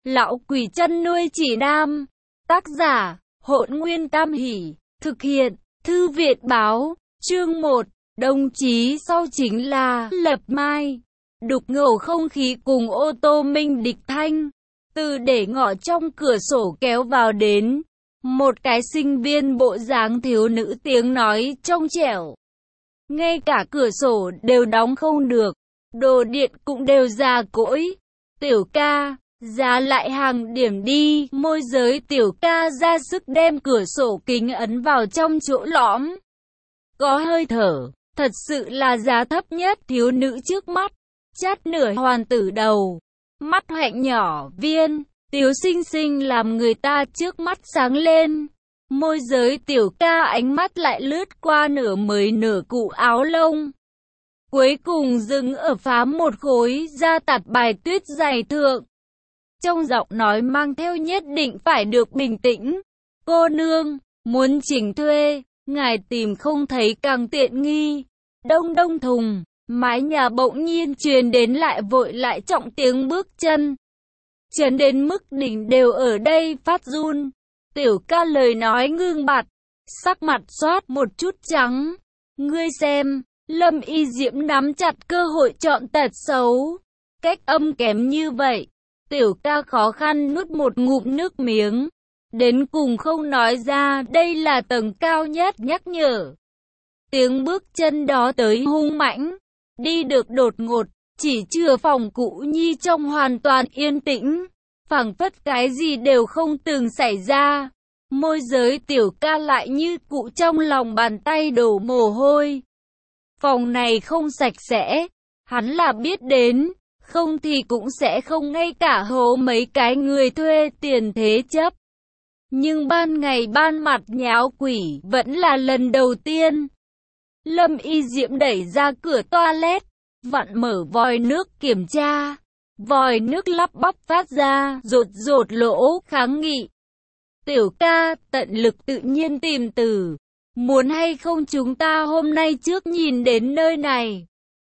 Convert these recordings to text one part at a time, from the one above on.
Lão quỷ chăn nuôi chỉ nam. Tác giả, Hỗn Nguyên Tam Hỷ. Thực hiện, Thư viện báo. Chương 1. Đồng chí sau chính là Lập Mai. Đục ngầu không khí cùng ô tô minh địch thanh. Từ để ngõ trong cửa sổ kéo vào đến. Một cái sinh viên bộ dáng thiếu nữ tiếng nói trong trẻo. Ngay cả cửa sổ đều đóng không được. Đồ điện cũng đều già cỗi. Tiểu ca, ra lại hàng điểm đi. Môi giới tiểu ca ra sức đem cửa sổ kính ấn vào trong chỗ lõm. Có hơi thở, thật sự là giá thấp nhất. Thiếu nữ trước mắt, chát nửa hoàn tử đầu, mắt hoạnh nhỏ viên, tiếu xinh xinh làm người ta trước mắt sáng lên. Môi giới tiểu ca ánh mắt lại lướt qua nửa mới nửa cụ áo lông. Cuối cùng dừng ở phá một khối da tạt bài tuyết dày thượng. Trong giọng nói mang theo nhất định phải được bình tĩnh. Cô nương, muốn chỉnh thuê, ngài tìm không thấy càng tiện nghi. Đông đông thùng, mái nhà bỗng nhiên truyền đến lại vội lại trọng tiếng bước chân. Chấn đến mức đỉnh đều ở đây phát run. Tiểu ca lời nói ngưng bặt, sắc mặt xoát một chút trắng. Ngươi xem, Lâm Y Diễm nắm chặt cơ hội chọn tật xấu. Cách âm kém như vậy, tiểu ca khó khăn nuốt một ngụm nước miếng. Đến cùng không nói ra, đây là tầng cao nhất nhắc nhở. Tiếng bước chân đó tới hung mãnh, đi được đột ngột, chỉ chừa phòng cũ nhi trong hoàn toàn yên tĩnh. Phảng phất cái gì đều không từng xảy ra. Môi giới tiểu ca lại như cụ trong lòng bàn tay đổ mồ hôi. Phòng này không sạch sẽ, hắn là biết đến, không thì cũng sẽ không ngay cả hố mấy cái người thuê tiền thế chấp. Nhưng ban ngày ban mặt nháo quỷ vẫn là lần đầu tiên. Lâm Y Diễm đẩy ra cửa toilet, vặn mở vòi nước kiểm tra. Vòi nước lắp bắp phát ra, rột rột lỗ, kháng nghị. Tiểu ca, tận lực tự nhiên tìm từ. Muốn hay không chúng ta hôm nay trước nhìn đến nơi này.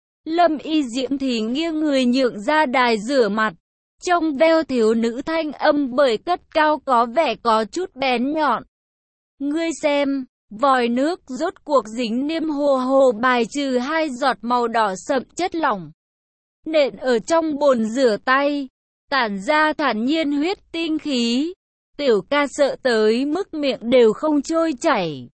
Lâm Y Diễm thì nghiêng người nhượng ra đài rửa mặt. Trong veo thiếu nữ thanh âm bởi cất cao có vẻ có chút bén nhọn. Ngươi xem, vòi nước rốt cuộc dính niêm hồ hồ bài trừ 2 giọt màu đỏ sậm chất lỏng. Nện ở trong bồn rửa tay, tản ra thản nhiên huyết tinh khí. Tiểu ca sợ tới mức miệng đều không trôi chảy.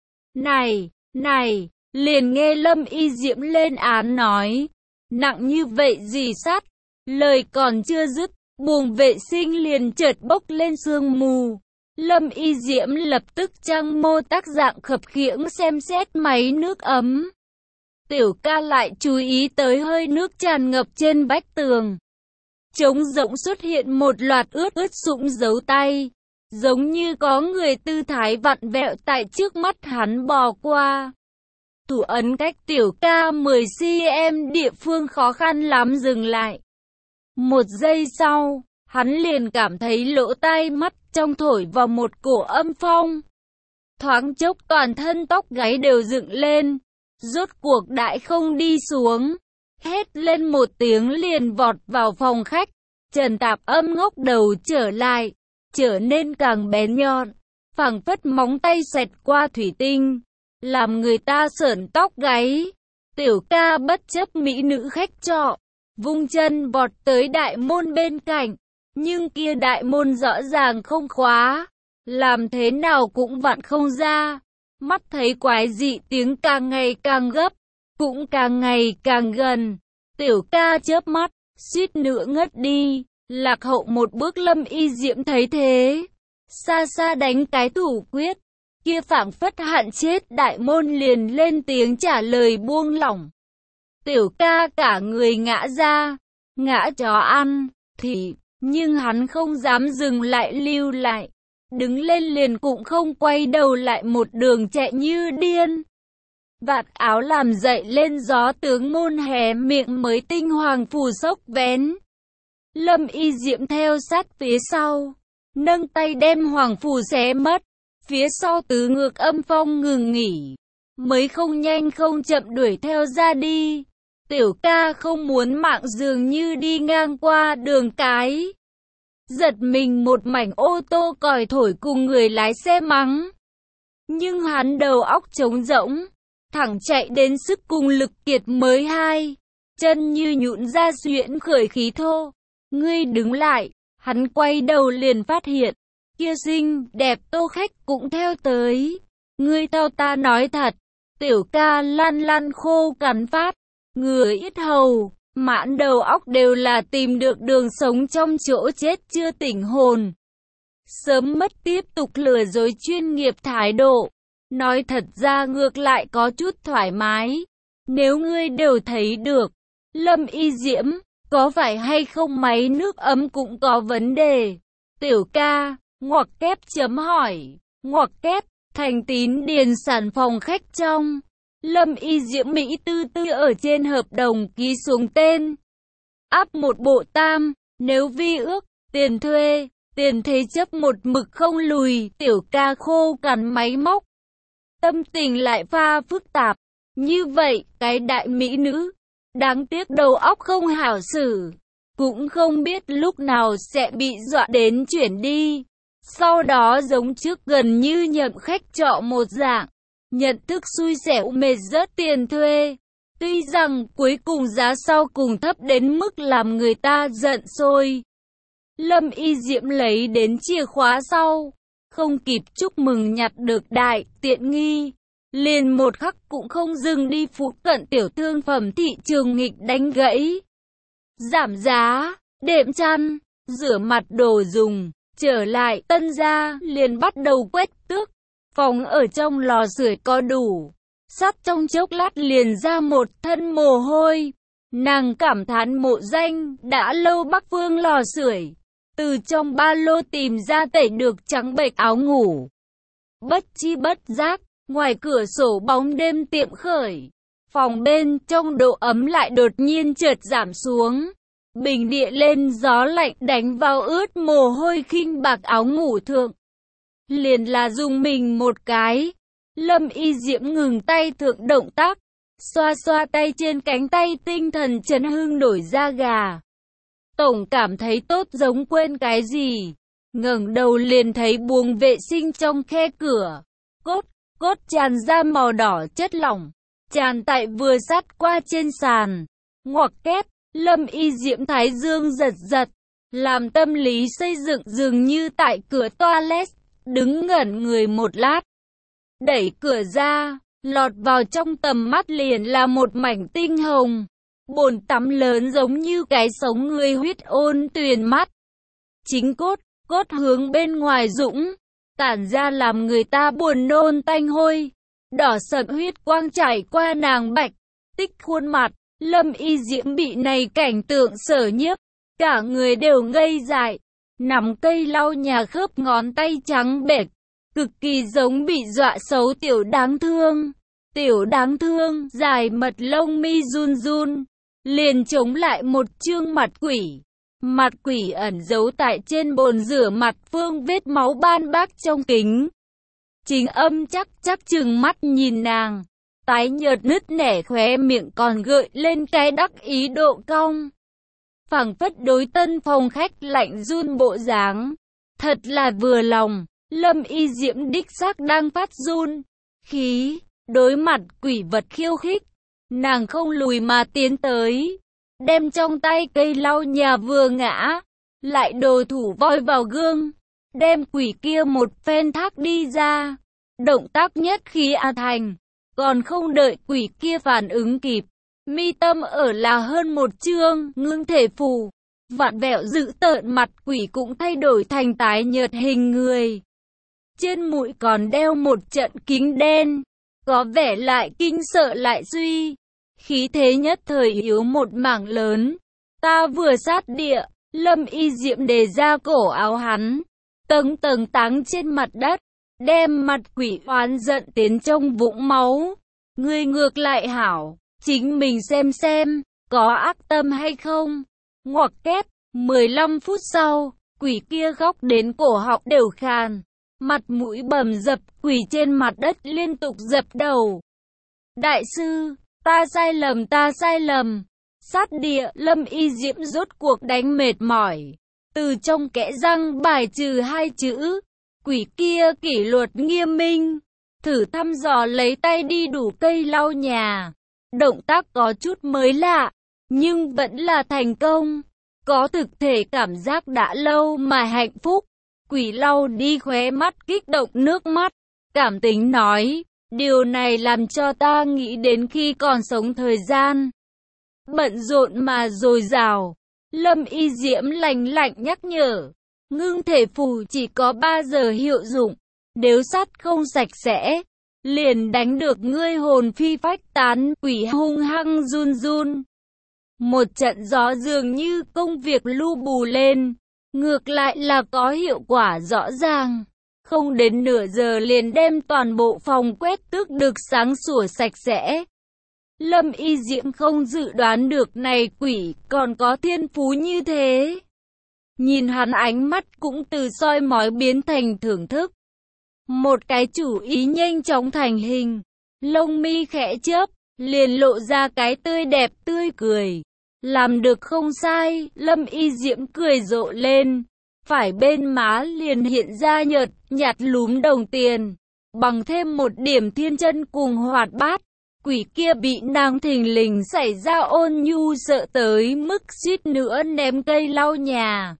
Này, liền nghe Lâm Y Diễm lên án nói. Nặng như vậy gì sắt, lời còn chưa dứt, buồng vệ sinh liền chợt bốc lên sương mù. Lâm Y Diễm lập tức trang mô tác dạng khập khiễng xem xét máy nước ấm. Tiểu ca lại chú ý tới hơi nước tràn ngập trên vách tường. Trống rỗng xuất hiện một loạt ướt sũng dấu tay. Giống như có người tư thái vặn vẹo tại trước mắt hắn bò qua. Thủ ấn cách tiểu ca 10 cm địa phương khó khăn lắm dừng lại. Một giây sau, hắn liền cảm thấy lỗ tai mắt trong thổi vào một cổ âm phong. Thoáng chốc toàn thân tóc gáy đều dựng lên. Rốt cuộc đại không đi xuống. Hét lên một tiếng liền vọt vào phòng khách. Trần tạp âm ngóc đầu trở lại, trở nên càng bén nhọn, phảng phất móng tay xẹt qua thủy tinh, làm người ta sởn tóc gáy. Tiểu ca bất chấp mỹ nữ khách trọ, vung chân vọt tới đại môn bên cạnh, nhưng kia đại môn rõ ràng không khóa, làm thế nào cũng vặn không ra. Mắt thấy quái dị tiếng càng ngày càng gấp, cũng càng ngày càng gần. Tiểu ca chớp mắt, suýt nữa ngất đi. Lạc hậu một bước. Lâm Y Diễm thấy thế, xa xa đánh cái thủ quyết, kia phảng phất hạn chết đại môn liền lên tiếng trả lời buông lỏng. Tiểu ca cả người ngã ra, ngã chó ăn, thì, nhưng hắn không dám dừng lại lưu lại. Đứng lên liền cũng không quay đầu lại một đường chạy như điên. Vạt áo làm dậy lên gió tướng môn hé miệng mới tinh hoàng phù sốc vén. Lâm Y Diễm theo sát phía sau, nâng tay đem hoàng phù xé mất. Phía sau tứ ngược âm phong ngừng nghỉ, mới không nhanh không chậm đuổi theo ra đi. Tiểu ca không muốn mạng dường như đi ngang qua đường cái. giật mình một mảnh ô tô còi thổi cùng người lái xe mắng. Nhưng hắn đầu óc trống rỗng, thẳng chạy đến sức cùng lực kiệt mới hai, chân như nhũn ra xuyễn khởi khí thô. Ngươi đứng lại, hắn quay đầu liền phát hiện, kia xinh đẹp Tô Khách cũng theo tới. Ngươi theo ta nói thật, tiểu ca lăn lăn khô cằn phát, ngừa yết hầu, mãn đầu óc đều là tìm được đường sống trong chỗ chết chưa tỉnh hồn. Sớm mất tiếp tục lừa dối chuyên nghiệp thái độ. Nói thật ra ngược lại có chút thoải mái. Nếu ngươi đều thấy được, Lâm Y Diễm, có phải hay không máy nước ấm cũng có vấn đề. Tiểu ca, ngoặc kép chấm hỏi, ngoặc kép, Thành Tín điền sản phòng khách trong. Lâm Y Diễm Mỹ tư tư ở trên hợp đồng ký xuống tên. Áp một bộ tam, nếu vi ước, tiền thuê, tiền thế chấp một mực không lùi, tiểu ca khô cằn máy móc. Tâm tình lại pha phức tạp. Như vậy, cái đại mỹ nữ, đáng tiếc đầu óc không hảo xử, cũng không biết lúc nào sẽ bị dọa đến chuyển đi. Sau đó giống trước gần như nhậm khách trọ một dạng, nhận thức xui xẻo mệt rớt tiền thuê. Tuy rằng cuối cùng giá sau cùng thấp đến mức làm người ta giận sôi. Lâm Y Diễm lấy đến chìa khóa sau, không kịp chúc mừng nhặt được đại tiện nghi, liền một khắc cũng không dừng đi phụ cận tiểu thương phẩm thị trường nghịch đánh gãy. Giảm giá, đệm chăn, rửa mặt đồ dùng, trở lại Tân gia liền bắt đầu quét tước. Phòng ở trong lò sưởi có đủ, sắp trong chốc lát liền ra một thân mồ hôi. Nàng cảm thán mộ danh, đã lâu Bắc Phương lò sưởi, từ trong ba lô tìm ra tẩy được trắng bệch áo ngủ. Bất chi bất giác, ngoài cửa sổ bóng đêm tiệm khởi, phòng bên trong độ ấm lại đột nhiên chợt giảm xuống. Bình địa lên gió lạnh đánh vào ướt mồ hôi khinh bạc áo ngủ thượng. Liền là dùng mình một cái. Lâm Y Diễm ngừng tay thượng động tác, xoa xoa tay trên cánh tay, tinh thần chấn hưng nổi da gà. Tổng cảm thấy tốt giống quên cái gì. Ngẩng đầu liền thấy buồng vệ sinh trong khe cửa. Cốt tràn ra màu đỏ chất lỏng, tràn tại vừa sát qua trên sàn. Ngoặc kép, Lâm Y Diễm thái dương giật giật, làm tâm lý xây dựng dường như tại cửa toilet, đứng ngẩn người một lát. Đẩy cửa ra, lọt vào trong tầm mắt liền là một mảnh tinh hồng. Bồn tắm lớn giống như cái sống người huyết ôn tuyền mắt. Chính cốt hướng bên ngoài dũng, tản ra làm người ta buồn nôn tanh hôi. Đỏ sậm huyết quang chảy qua nàng bạch, tích khuôn mặt. Lâm Y Diễm bị này cảnh tượng sở nhiếp, cả người đều ngây dại. Nắm cây lau nhà khớp ngón tay trắng bệch, cực kỳ giống bị dọa xấu tiểu đáng thương. Tiểu đáng thương, dài mật lông mi run run, liền chống lại một trương mặt quỷ. Mặt quỷ ẩn giấu tại trên bồn rửa mặt phương vết máu ban bác trong kính. Chính Âm chắc chừng mắt nhìn nàng, tái nhợt nứt nẻ khóe miệng còn gợi lên cái đắc ý độ cong. Phảng phất đối tân phòng khách lạnh run bộ dáng, thật là vừa lòng. Lâm Y Diễm đích xác đang phát run khí, đối mặt quỷ vật khiêu khích, nàng không lùi mà tiến tới, đem trong tay cây lau nhà vừa ngã, lại đồ thủ voi vào gương, đem quỷ kia một phen thác đi ra. Động tác nhất khí thành, còn không đợi quỷ kia phản ứng kịp, mi tâm ở là hơn một chương ngưng thể phù, vặn vẹo dữ tợn mặt quỷ cũng thay đổi thành tái nhợt hình người. Trên mũi còn đeo một trận kính đen, có vẻ lại kinh sợ lại suy, khí thế nhất thời yếu một mảng lớn. Ta vừa sát địa, Lâm Y Diễm đề ra cổ áo hắn, tầng tầng táng trên mặt đất, đem mặt quỷ oán giận tiến trong vũng máu. Ngươi ngược lại hảo, chính mình xem, có ác tâm hay không. Ngoặc kép, 15 phút sau, quỷ kia khóc đến cổ họng đều khàn, mặt mũi bầm dập, quỷ trên mặt đất liên tục dập đầu. Đại sư, ta sai lầm. Sát địa, Lâm Y Diễm rốt cuộc đánh mệt mỏi, từ trong kẽ răng bài trừ hai chữ. Quỷ kia kỷ luật nghiêm minh, thử thăm dò lấy tay đi đủ cây lau nhà. Động tác có chút mới lạ, nhưng vẫn là thành công. Có thực thể cảm giác đã lâu mà hạnh phúc. Quỷ lau đi khóe mắt kích động nước mắt. Cảm tính nói, điều này làm cho ta nghĩ đến khi còn sống thời gian bận rộn mà dồi dào. Lâm Y Diễm lành lạnh nhắc nhở, ngưng thể phù chỉ có 3 giờ hiệu dụng. Nếu sắt không sạch sẽ, liền đánh được ngươi hồn phi phách tán. Quỷ hung hăng run run. Một trận gió dường như công việc lu bù lên, ngược lại là có hiệu quả rõ ràng. Không đến nửa giờ liền đem toàn bộ phòng quét tước được sáng sủa sạch sẽ. Lâm Y Diễm không dự đoán được này quỷ còn có thiên phú như thế. Nhìn hắn ánh mắt cũng từ soi mói biến thành thưởng thức. Một cái chủ ý nhanh chóng thành hình, lông mi khẽ chớp, liền lộ ra cái tươi đẹp tươi cười. Làm được không sai, Lâm Y Diễm cười rộ lên. Phải bên má liền hiện ra nhợt nhạt lúm đồng tiền, bằng thêm một điểm thiên chân cùng hoạt bát. Quỷ kia bị nàng thình lình xảy ra ôn nhu sợ tới mức suýt nữa ném cây lau nhà.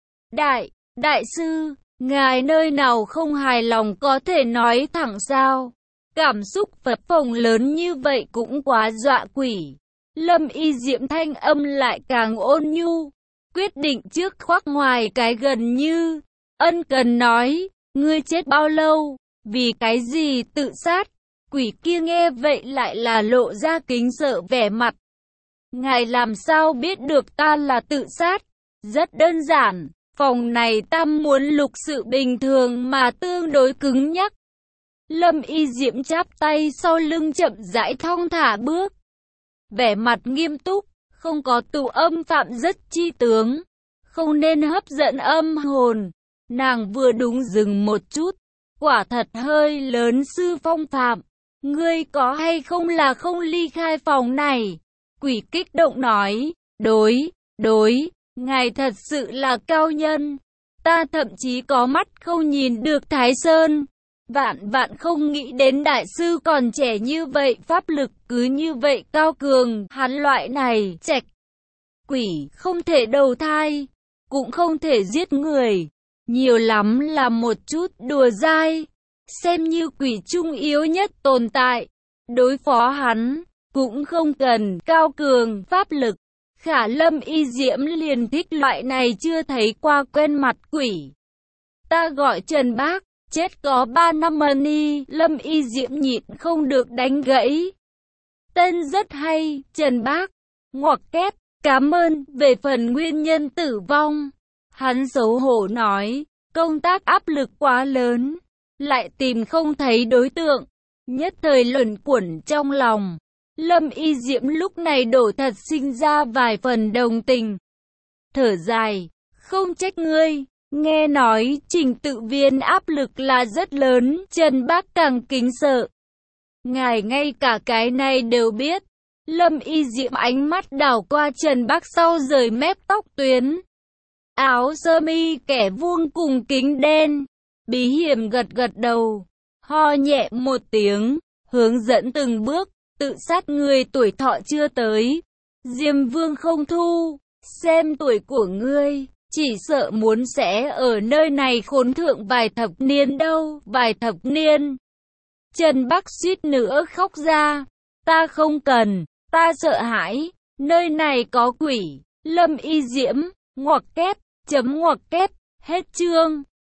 Đại sư, ngài nơi nào không hài lòng có thể nói thẳng sao? Cảm xúc phập phồng lớn như vậy cũng quá dọa quỷ. Lâm Y Diễm thanh âm lại càng ôn nhu, quyết định trước khoác ngoài cái gần như ân cần nói, ngươi chết bao lâu, vì cái gì tự sát? Quỷ kia nghe vậy lại là lộ ra kính sợ vẻ mặt. Ngài làm sao biết được ta là tự sát? Rất đơn giản, phòng này ta muốn lục sự bình thường mà tương đối cứng nhắc. Lâm Y Diễm chắp tay sau lưng chậm rãi thong thả bước. Vẻ mặt nghiêm túc, không có tụ âm phạm rất chi tướng, không nên hấp dẫn âm hồn. Nàng vừa đúng dừng một chút, quả thật hơi lớn sư phong phạm. Ngươi có hay không là không ly khai phòng này? Quỷ kích động nói, đối, ngài thật sự là cao nhân. Ta thậm chí có mắt không nhìn được Thái Sơn. Vạn không nghĩ đến đại sư còn trẻ như vậy, pháp lực cứ như vậy cao cường. Hắn loại này, trạch quỷ không thể đầu thai, cũng không thể giết người. Nhiều lắm là một chút đùa dai. Xem như quỷ trung yếu nhất tồn tại. Đối phó hắn, cũng không cần cao cường pháp lực. Khả Lâm Y Diễm liền thích loại này chưa thấy qua quen mặt quỷ. Ta gọi Trần Bác, chết có 3 năm money. Lâm Y Diễm nhịn không được đánh gãy. Tên rất hay, Trần Bác. Ngoặc kép, cảm ơn. Về phần nguyên nhân tử vong, hắn xấu hổ nói, công tác áp lực quá lớn, lại tìm không thấy đối tượng, nhất thời luẩn quẩn trong lòng. Lâm Y Diễm lúc này đổ thật sinh ra vài phần đồng tình. Thở dài, không trách ngươi, nghe nói Trình tự viên áp lực là rất lớn. Trần Bác càng kính sợ. Ngài ngay cả cái này đều biết. Lâm Y Diễm ánh mắt đảo qua Trần Bác sau rời mép tóc tuyến. Áo sơ mi kẻ vuông cùng kính đen. Bí hiểm gật đầu, ho nhẹ một tiếng, hướng dẫn từng bước. Tự sát người tuổi thọ chưa tới, Diêm Vương không thu. Xem tuổi của ngươi, chỉ sợ muốn sẽ ở nơi này khốn thượng vài thập niên đâu. Vài thập niên. Trần Bác suýt nữa khóc ra. Ta không cần, ta sợ hãi, nơi này có quỷ. Lâm Y Diễm, ngoặc kép, chấm ngoặc kép, hết chương.